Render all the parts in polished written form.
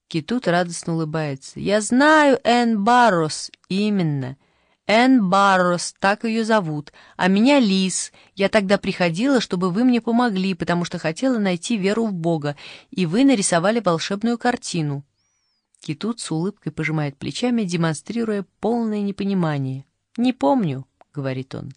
Китут радостно улыбается. «Я знаю Энн Баррос, именно. Энн Баррос, так ее зовут. А меня Лиз. Я тогда приходила, чтобы вы мне помогли, потому что хотела найти веру в Бога, и вы нарисовали волшебную картину». Китут с улыбкой пожимает плечами, демонстрируя полное непонимание. «Не помню», — говорит он.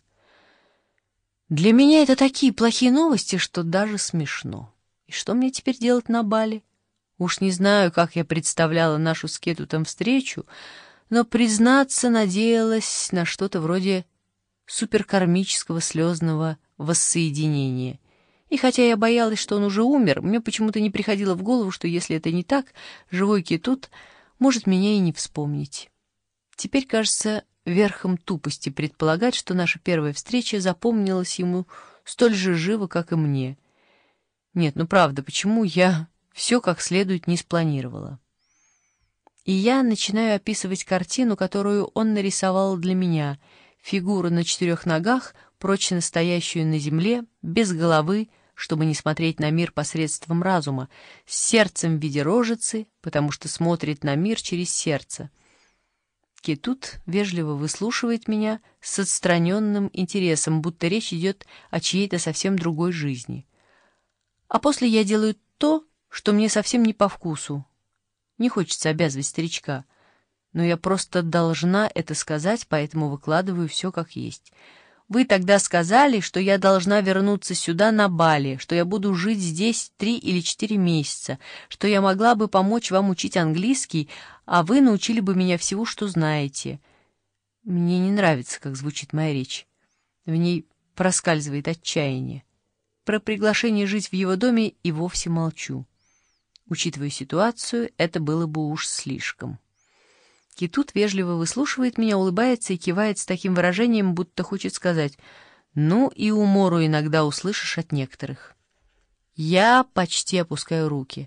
«Для меня это такие плохие новости, что даже смешно. И что мне теперь делать на бале? Уж не знаю, как я представляла нашу с Кетутом встречу, но, признаться, надеялась на что-то вроде суперкармического слезного воссоединения. И хотя я боялась, что он уже умер, мне почему-то не приходило в голову, что если это не так, живой Кетут может меня и не вспомнить. Теперь, кажется, верхом тупости предполагать, что наша первая встреча запомнилась ему столь же живо, как и мне. Нет, ну правда, почему я все как следует не спланировала? И я начинаю описывать картину, которую он нарисовал для меня. Фигуру на 4 ногах, прочно стоящую на земле, без головы, чтобы не смотреть на мир посредством разума, с сердцем в виде рожицы, потому что смотрит на мир через сердце. Кетут вежливо выслушивает меня с отстраненным интересом, будто речь идет о чьей-то совсем другой жизни. А после я делаю то, что мне совсем не по вкусу. Не хочется обязывать старичка, но я просто должна это сказать, поэтому выкладываю все как есть. Вы тогда сказали, что я должна вернуться сюда на Бали, что я буду жить здесь 3 или 4 месяца, что я могла бы помочь вам учить английский, а вы научили бы меня всего, что знаете. Мне не нравится, как звучит моя речь. В ней проскальзывает отчаяние. Про приглашение жить в его доме и вовсе молчу. Учитывая ситуацию, это было бы уж слишком. Кетут вежливо выслушивает меня, улыбается и кивает с таким выражением, будто хочет сказать: «Ну и умору иногда услышишь от некоторых». Я почти опускаю руки.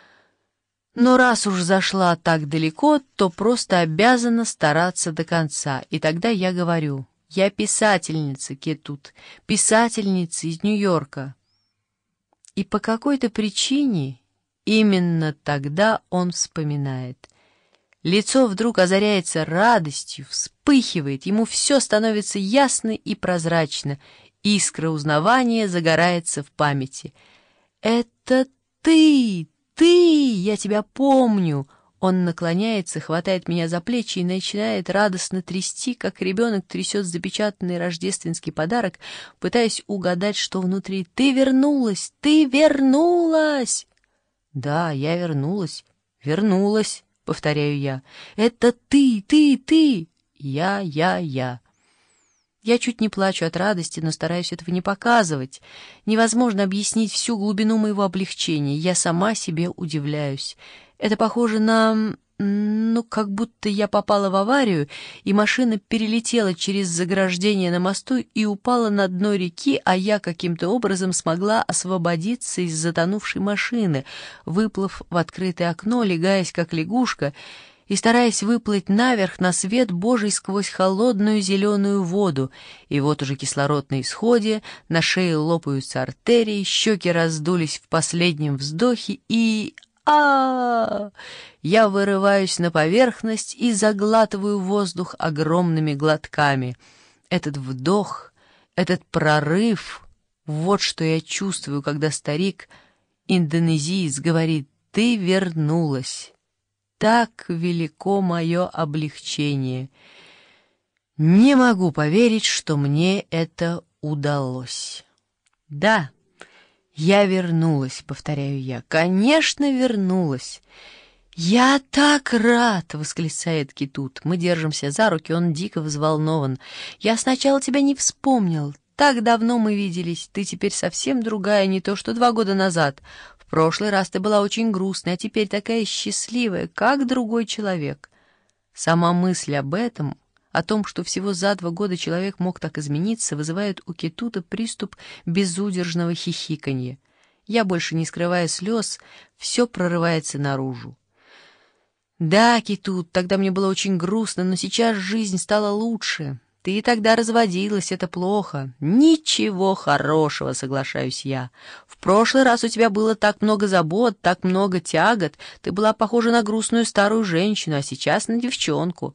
Но раз уж зашла так далеко, то просто обязана стараться до конца. И тогда я говорю: «Я писательница, Кетут, писательница из Нью-Йорка». И по какой-то причине именно тогда он вспоминает. Лицо вдруг озаряется радостью, вспыхивает, ему все становится ясно и прозрачно, искра узнавания загорается в памяти. «Это ты! Ты! Я тебя помню!» Он наклоняется, хватает меня за плечи и начинает радостно трясти, как ребенок трясет запечатанный рождественский подарок, пытаясь угадать, что внутри. «Ты вернулась! Ты вернулась!» «Да, я вернулась, вернулась», — повторяю я. «Это ты! Я. Я чуть не плачу от радости, но стараюсь этого не показывать. Невозможно объяснить всю глубину моего облегчения. Я сама себе удивляюсь. Это похоже на... Ну, как будто я попала в аварию, и машина перелетела через заграждение на мосту и упала на дно реки, а я каким-то образом смогла освободиться из затонувшей машины, выплыв в открытое окно, легаясь как лягушка, и стараясь выплыть наверх на свет Божий сквозь холодную зеленую воду. И вот уже кислород на исходе, на шее лопаются артерии, щеки раздулись в последнем вздохе, и... Я вырываюсь на поверхность и заглатываю воздух огромными глотками. Этот вдох, этот прорыв — вот что я чувствую, когда старик-индонезиец говорит: «Ты вернулась». Так велико мое облегчение. Не могу поверить, что мне это удалось. Да, я вернулась, повторяю я. Конечно, вернулась. «Я так рад!» — восклицает Кетут. Мы держимся за руки, он дико взволнован. «Я сначала тебя не вспомнил. Так давно мы виделись. Ты теперь совсем другая, не то что 2 года назад. В прошлый раз ты была очень грустная, а теперь такая счастливая, как другой человек». Сама мысль об этом, о том, что всего за 2 года человек мог так измениться, вызывает у Кетута приступ безудержного хихиканья. Я, больше не скрывая слез, все прорывается наружу. «Да, Кетут, тогда мне было очень грустно, но сейчас жизнь стала лучше. Ты тогда разводилась, это плохо. Ничего хорошего, соглашаюсь я. В прошлый раз у тебя было так много забот, так много тягот. Ты была похожа на грустную старую женщину, а сейчас на девчонку.